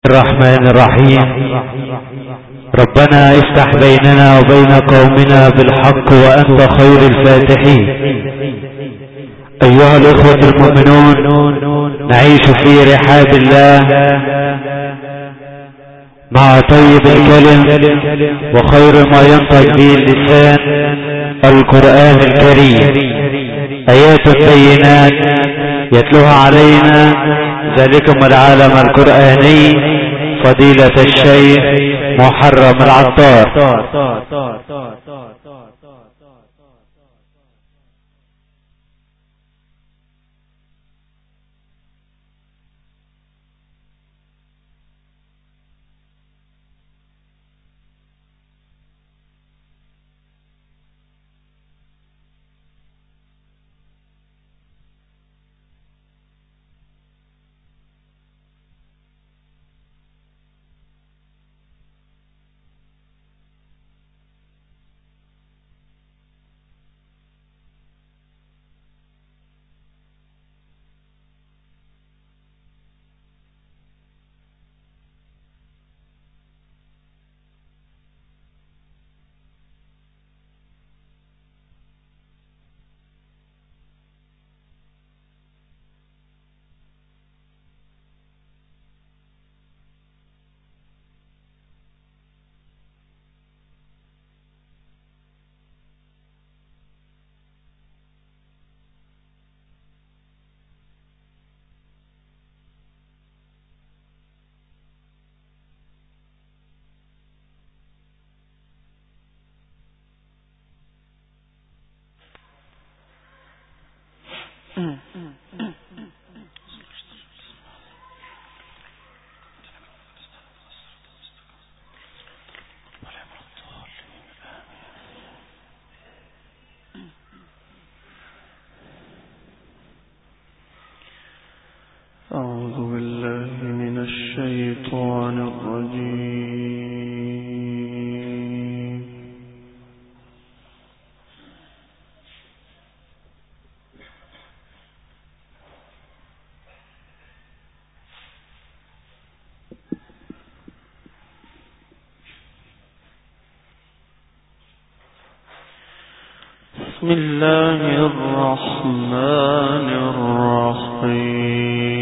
الرحمن الرحيم. ربنا افتح بيننا وبين قومنا بالحق وأنت خير الفاتحين. أيها الإخوة المؤمنون، نعيش في رحاب الله مع طيب الكلم وخير ما ينطق به اللسان، القرآن الكريم، آيات بينات يتلوها علينا ذلكم العالم القرآني فضيلة الشيخ محرم العطار. أعوذ بالله من الشيطان الرجيم. بسم الله الرحمن الرحيم.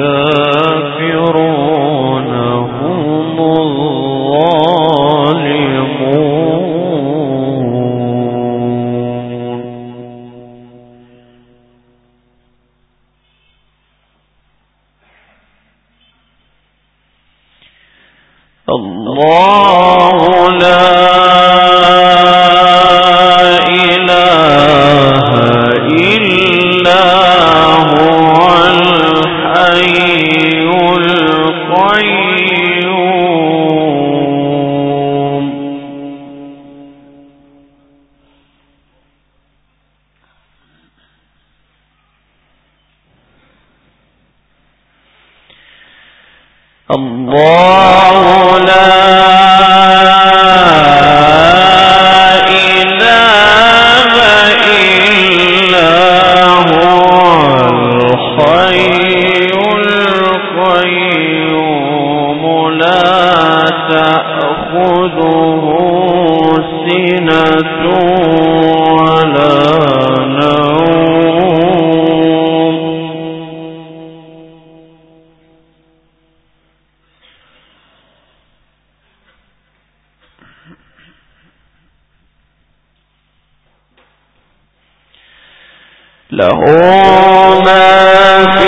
والكافرون هم الظالمون. له ما في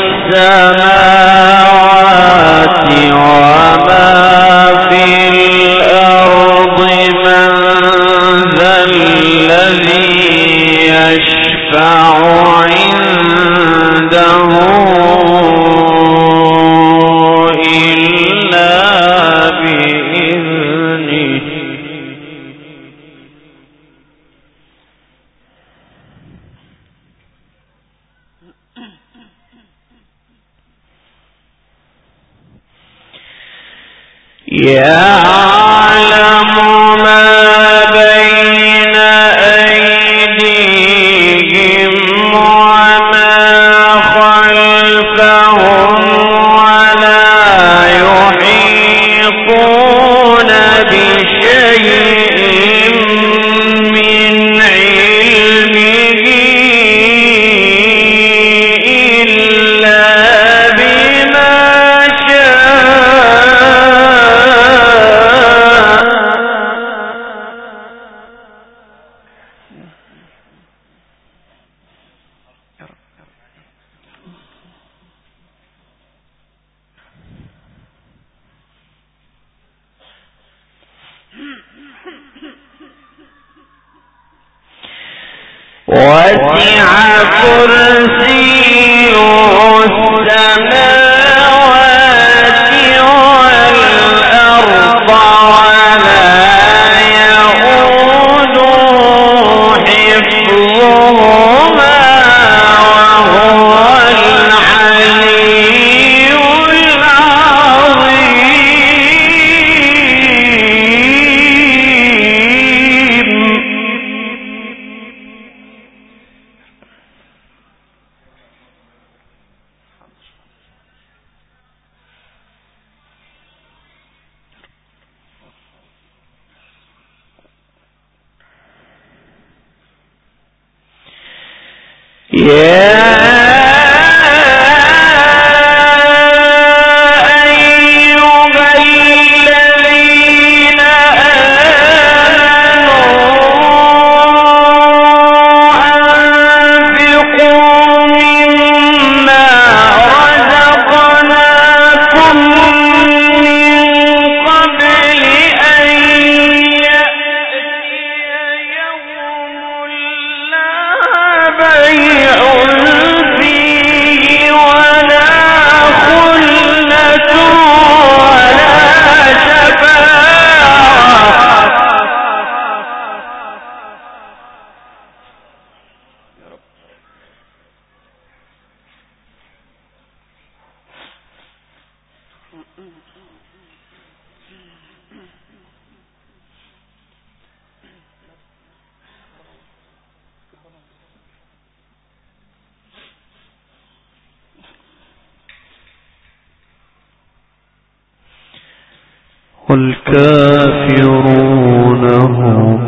السماوات وما في الأرض من ذا الذي يشفع عنده إلا بإذنه يعلم ما بين أيديهم وما خلفهم ولا يحيطون بشيء من علمه إلا بما وسع كرسيه السماوات والأرض ولا يئوده حفظهما وهو العلي العظيم. والكافرون هم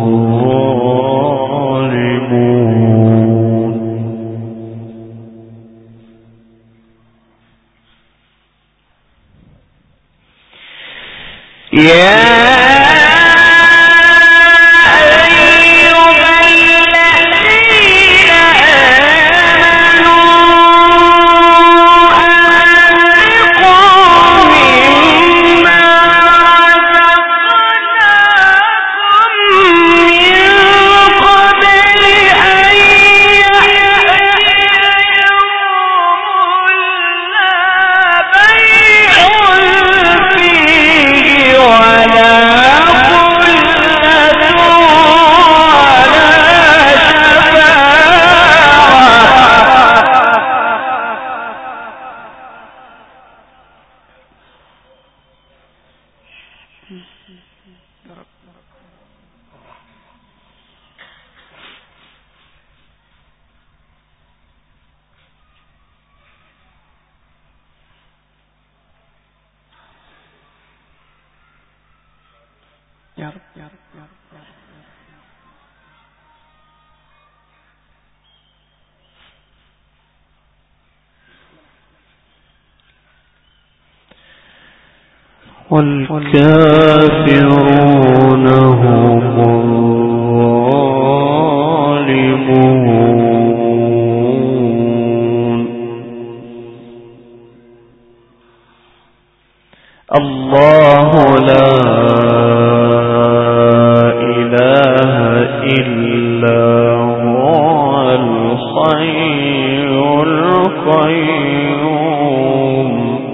الظالمون. والكافرون هم الظالمون. الله لا إله إلا هو الحي القيوم.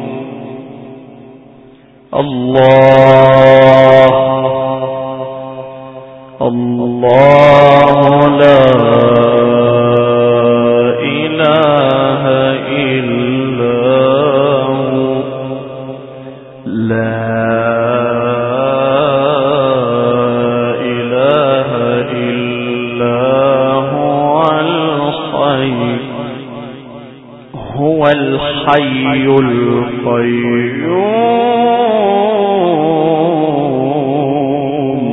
الله لا إله إلا هو، لا إله إلا هو الحي القيوم،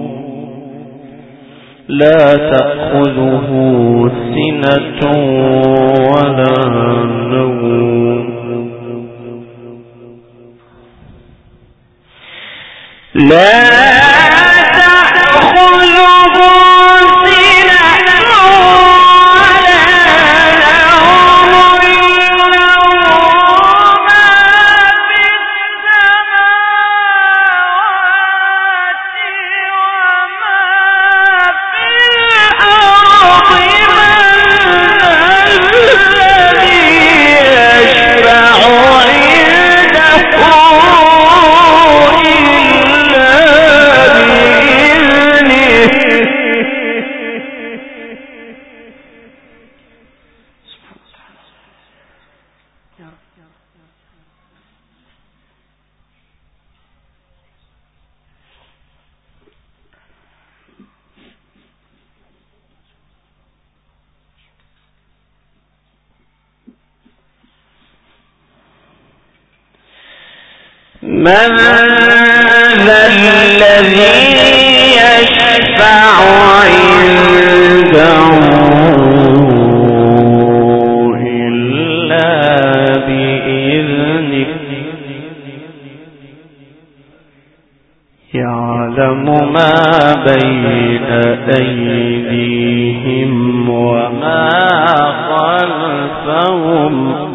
لا تأخذه سنة ولا نوم، لا من ذا الذي يشفع عنده إلا بإذنه، يعلم ما بين أيديهم وما خلفهم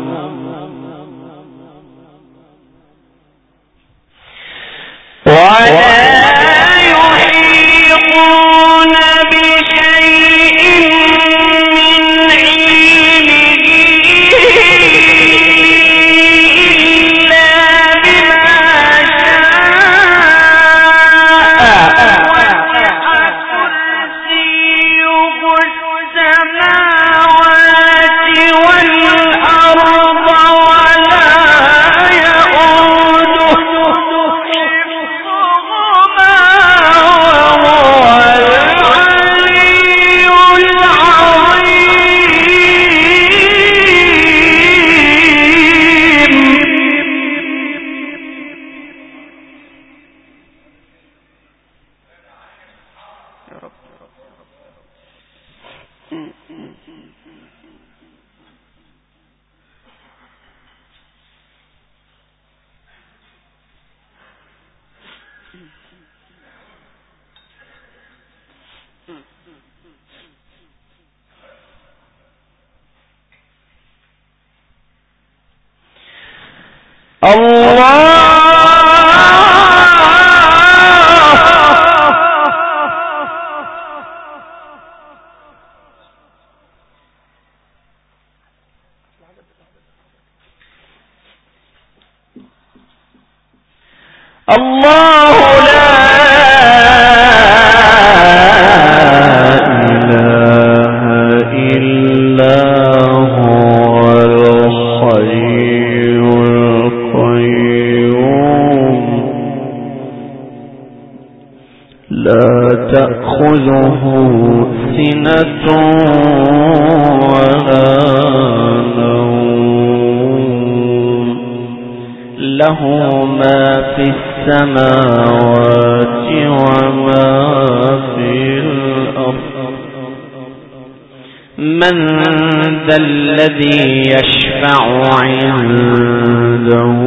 ولا يحيطون بشيء من علمه إلا بما شاء، وسع كرسيه السماوات والأرض ولا يؤوده الله لا إله إلا هو الحي القيوم، لا تأخذه سنة ولا نوم، له ما في السماوات وما في الأرض من ذا الذي يشفع عنده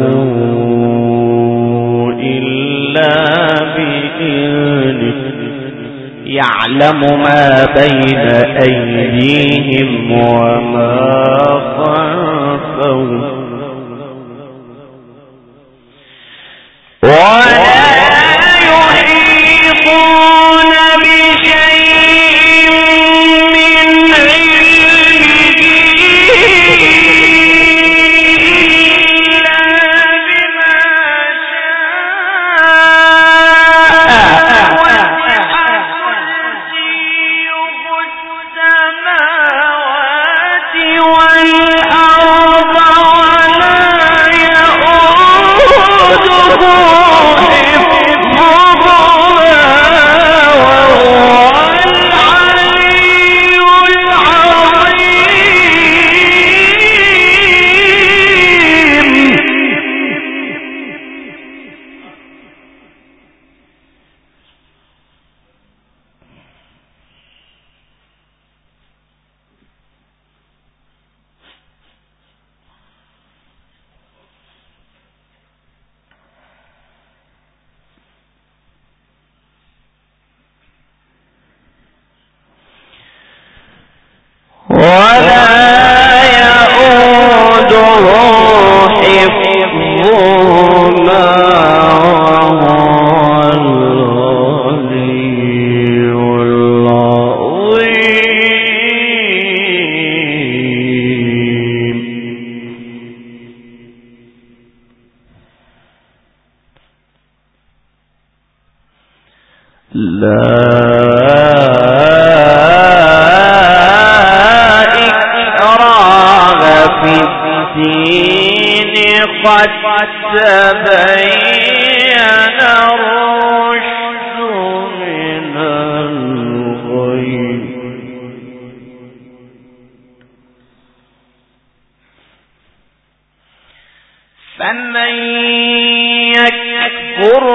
إلا بإذنه يعلم ما بين أيديهم وما خلفهم ولا يحيطون بشيء من علمه إلا بما شاء وسع كرسيه السماوات والأرض ولا يؤوده حفظهما وهو العلي العظيم. قد تبين الرشد من الغي فمن يكفر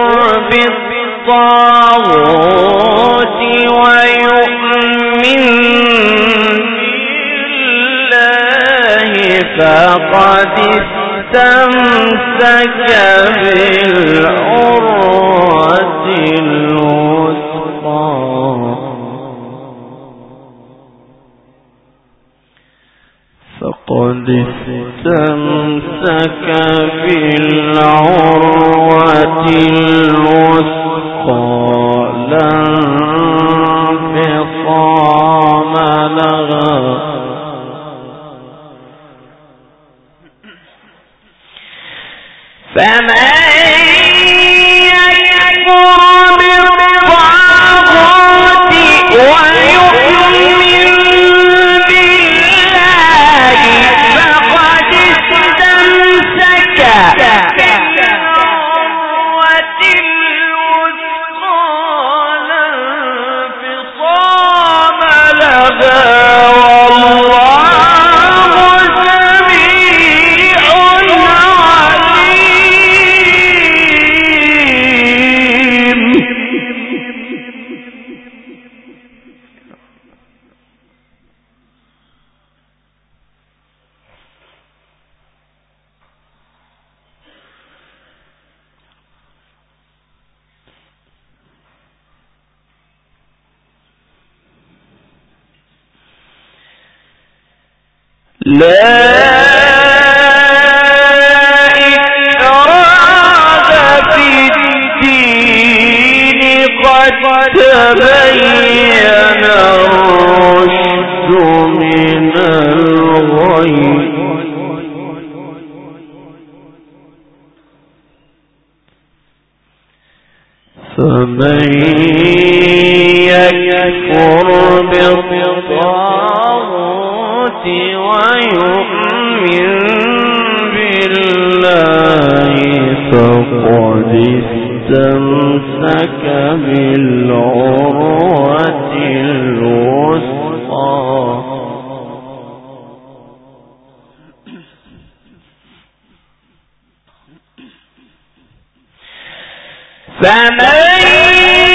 بالطاغوت ويؤمن بالله فقد استمسك بالعروة الوثقى فقد استمسك بالعروة الوثقى لا انفصام لها فمن يكفر بالطاغوت ويؤمن بالله فقد استمسك بالعروة الوثقى لا انفصام لها لا إكراه في الدين قد تبين الرشد من الغي فمن يكفر بالطاغوت ويؤمن بالله فقد استمسك بالعروة الوثقى فمن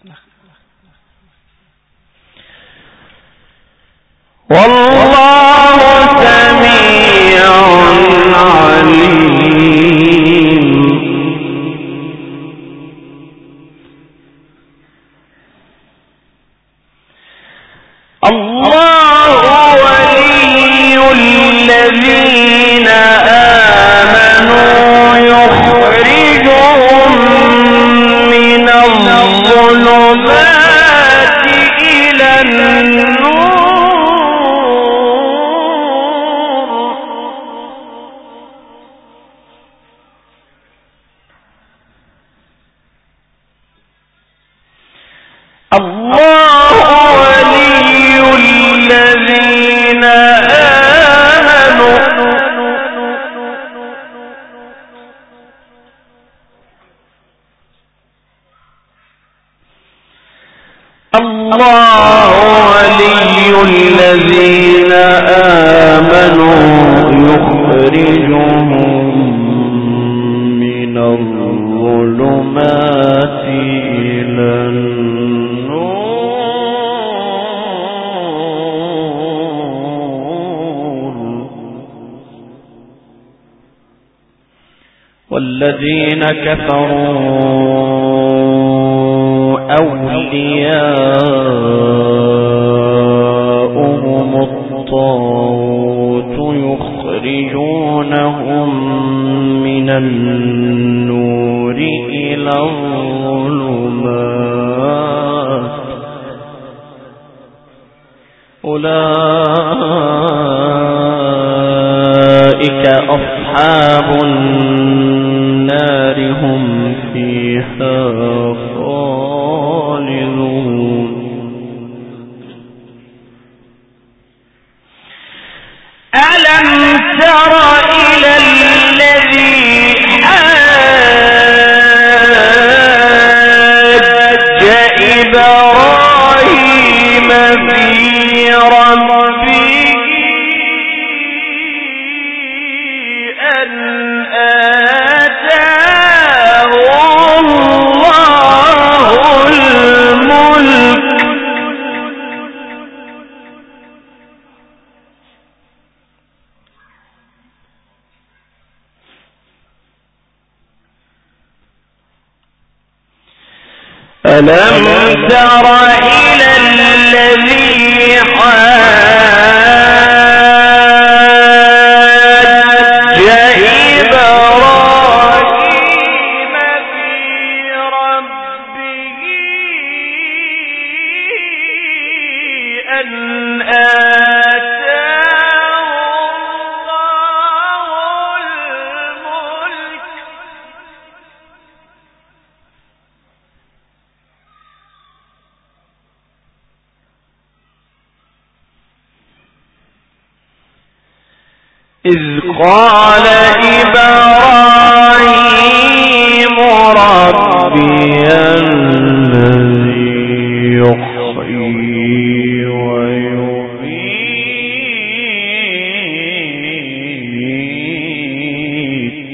والله سميع عليم. الله ولي الذين آمنوا يخرجهم من الظلمات إلى النور. الله ولي الذين آمنوا الله ولي الذين آمنوا يخرجهم من الظلمات إلى والذين كفروا أولياؤهم الطاغوت يخرجونهم من النور إلى الظلمات أولئك أصحاب النار هم فيها خالدون. ألم تر إلى الذي حاج إبراهيم في ربه أن آتاه الله الملك ألم تر إلى الذي حاج إبراهيم في ربه أن آتاه الله الملك إذ قال إبراهيم ربي الذي يحيي ويميت.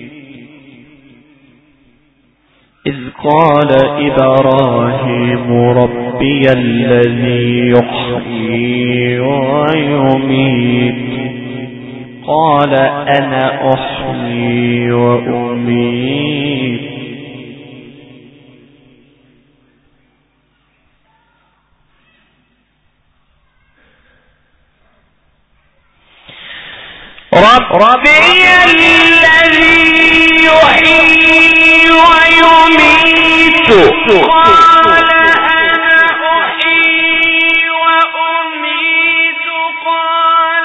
إذ قال إبراهيم ربي الذي يحيي ويميت قال أنا أحيي وأميت ربي الذي يحيي ويميت قال أنا أحيي وأميت قال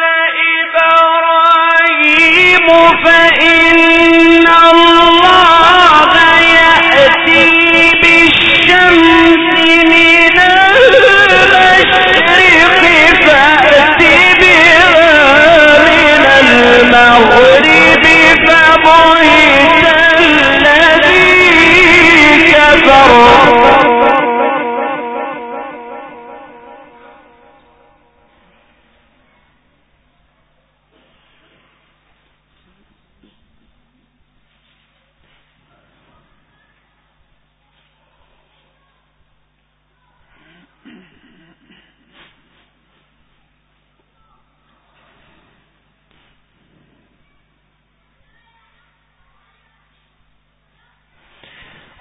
إبراهيم فإن الله يأتي بالشمس من المشرق فأت بها من المغرب فبهت الذي كفر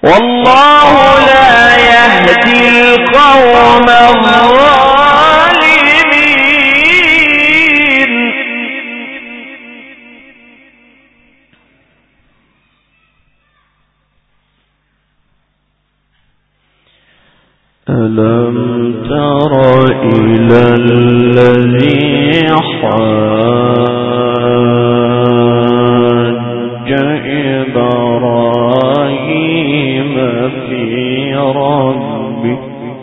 والله لا يهدي القوم الظالمين. ألم تر إلى الذي حاج إبراهيم في ربه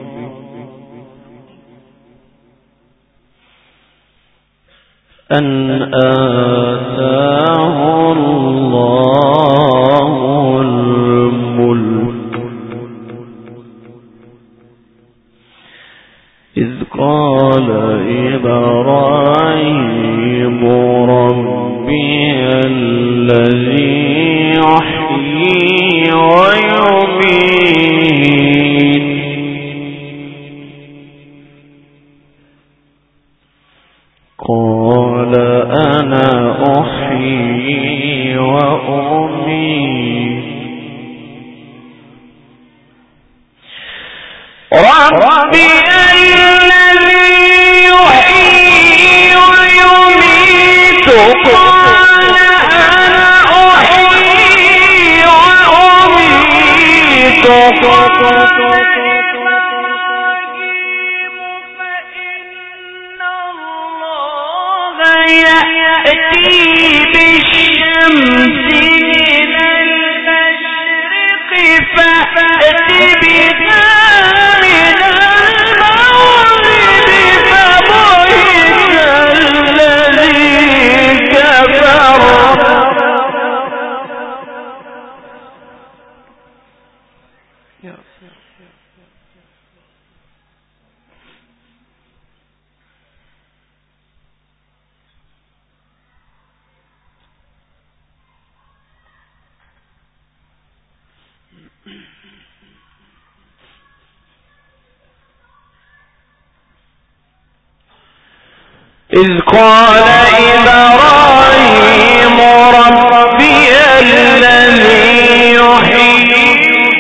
أن آتاه الله الملك إذ قال إبراهيم ربي الذي يحيي ويميت قال أنا أحيي وأميت ربي الذي يحيي ويميت قال أنا أحيي وأميت يأتي بالشمس من المشرق فأت بها من المغرب فبهت الذي كفر. إذ قال إبراهيم ربي الذي يحيي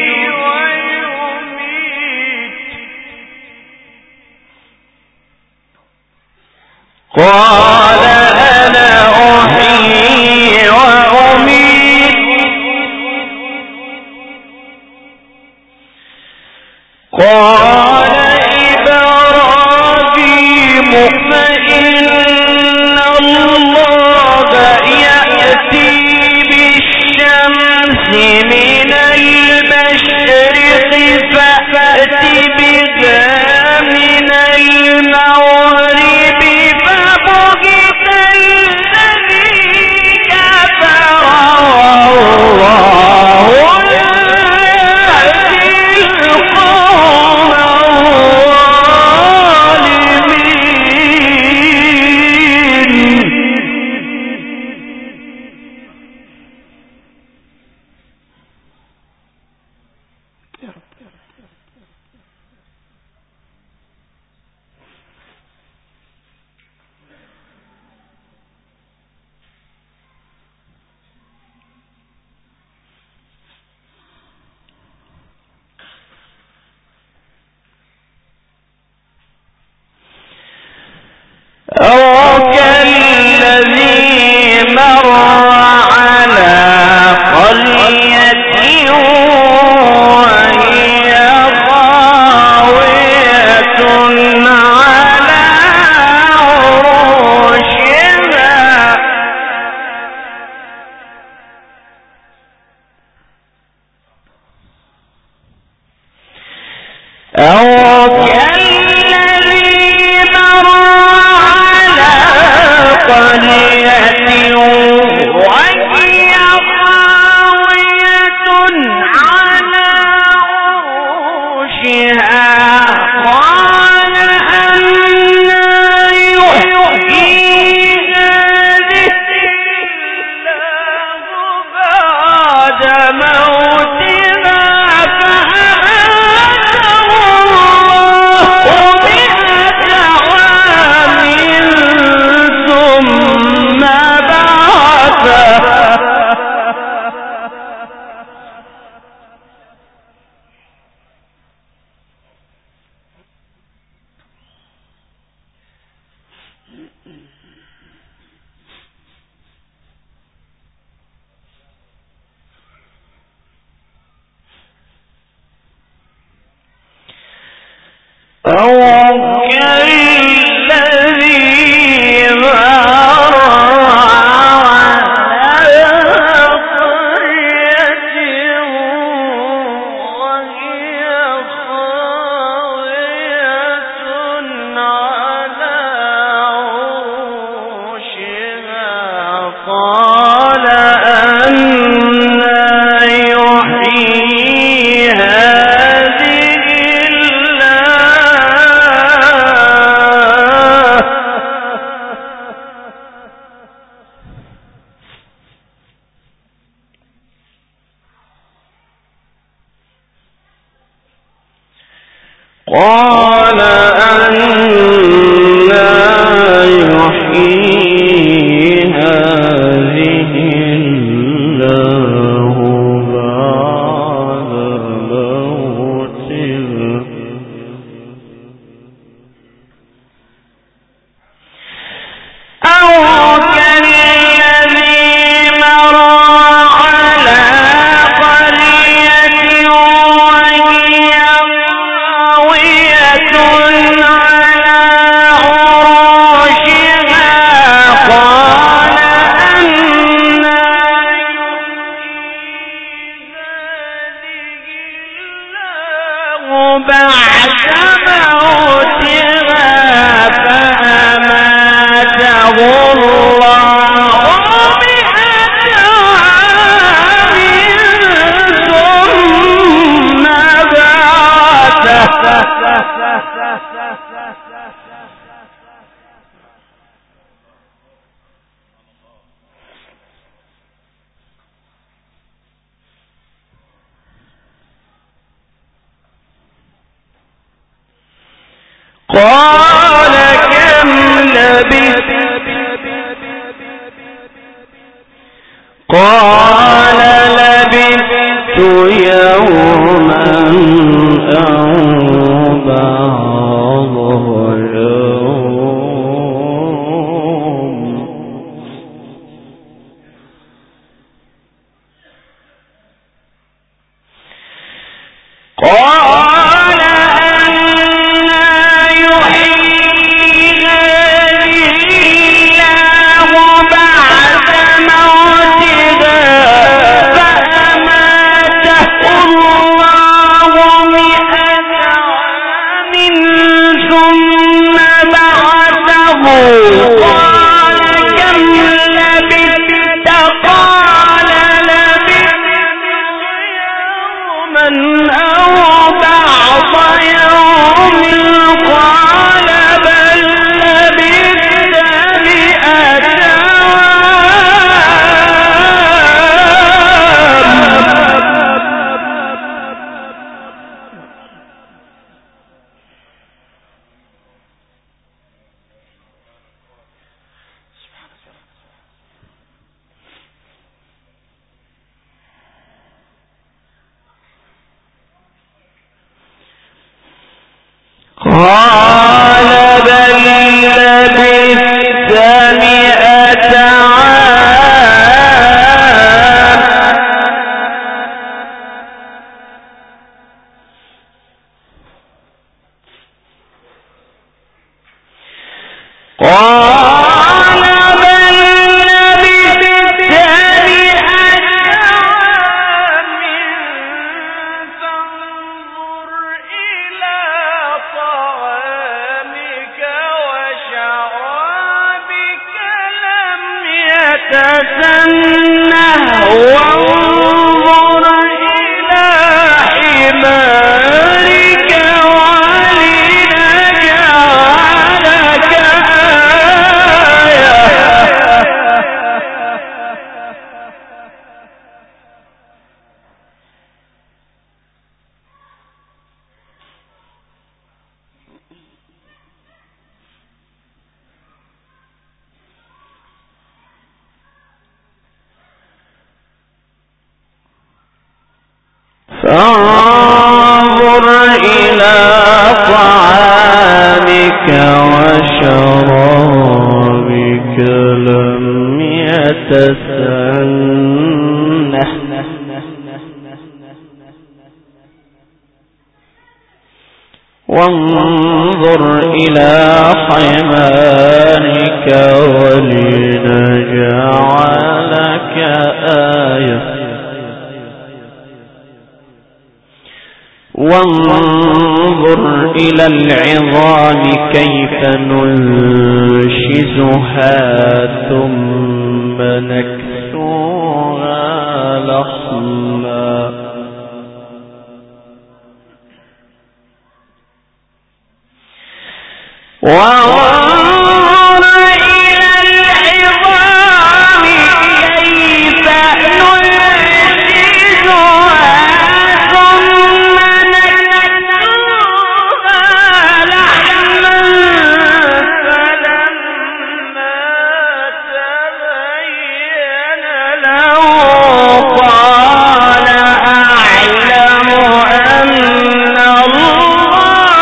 ويميت قال أنا أحيي وأميت قال إبراهيم فإن الله يأتي بالشمس من المشرق فأت بها من المغرب فبهت الذي كفر والله لا يهدي القوم الظالمين. أو كالذي مر على قرية وهي خاوية على عروشها أو كالذي مر على قرية قال أنى يحيي هذه الله بعد موتها أو كالذي مر على قرية وهي خاوية على عروشها قال أنى يحيي هذه الله بعد موتها فأماته الله مئة عام ثم بعثه قال كم لبثت قال لبثت يوما أو بعض يوم قال أنى يحيي هذه الله بعد موتها فأماته الله مئة عام ثم بعثه قال كم لبثت قال لبثت يوما أو بعض يوم قال بل لبثت مئة قال بل لبثت مئة عام قال بل لبثت مئة عام فانظر إلى طعامك وشرابك لم يتسنه وانظر إلى حمارك ولنجعلك آية فانظر إلى طعامك وشرابك لم يتسنه وانظر إلى حمارك ولنجعلك آية وانظر إلى العظام كيف ننشزها ثم نكسوها لحما وانظر إلى العظام كيف ننشزها ثم نكسوها لحما فلما تبين له قال أعلم أن الله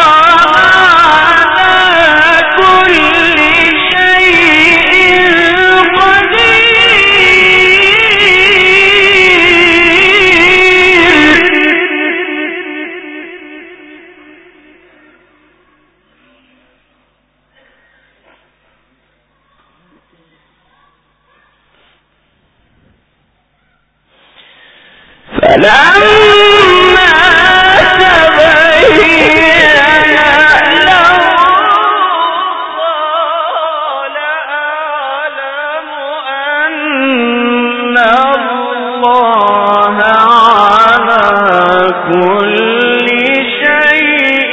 فلما تبين له قال أعلم أن الله على كل شيء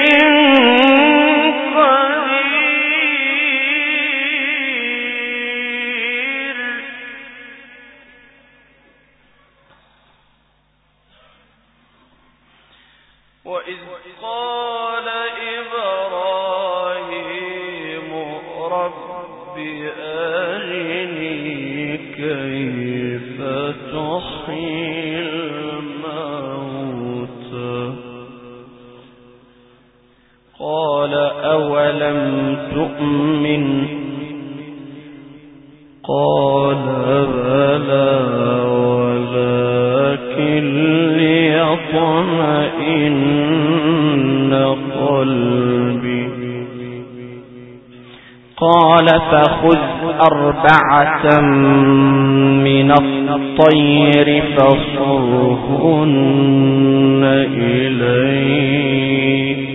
قدير. وإذ قال إبراهيم رب أرني كيف تحيي الموتى قال أولم تؤمن قال بلى ولكن ليطمئن قلبي قال فخذ 4 من الطير فصرهن إليك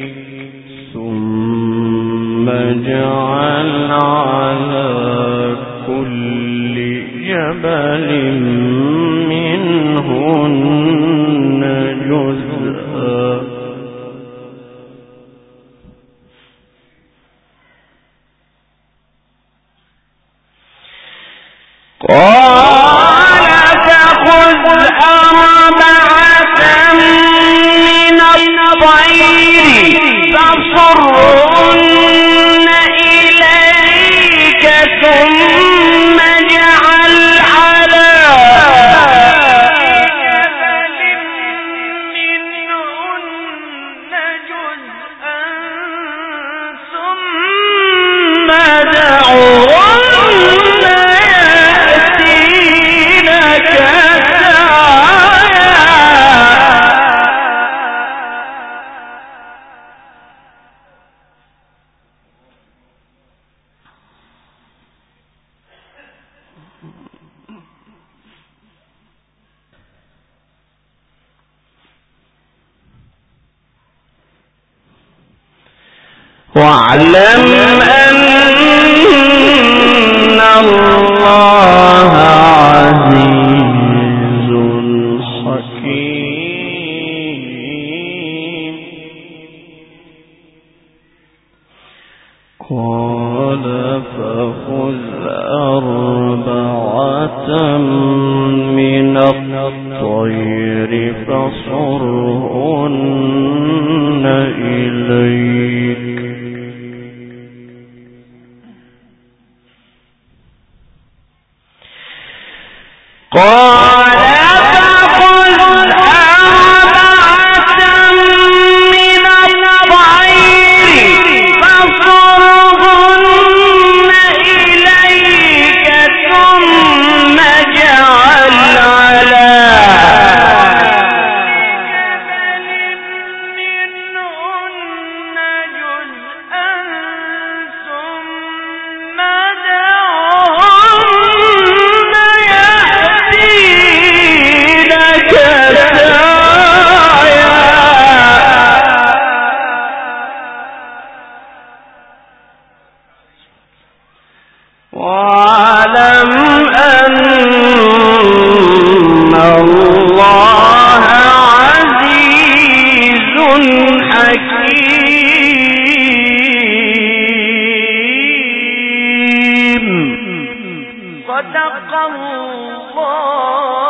ثم اجعل على كل جبل منهن جزءا قال فخذ 4 من الطير فصرهن إليك ثم اجعل على جبل منهن جزءا ثم دعوهن يأتينك سعيا واعلم أن الله عزيز حكيم قال فخذ 4 من الطير فصرهن إليك قال فخذ 4 من الطير فصرهن إليك ثم اجعل على جبل منهن جزءا واعلم أن الله عزيز حكيم. صدق الله.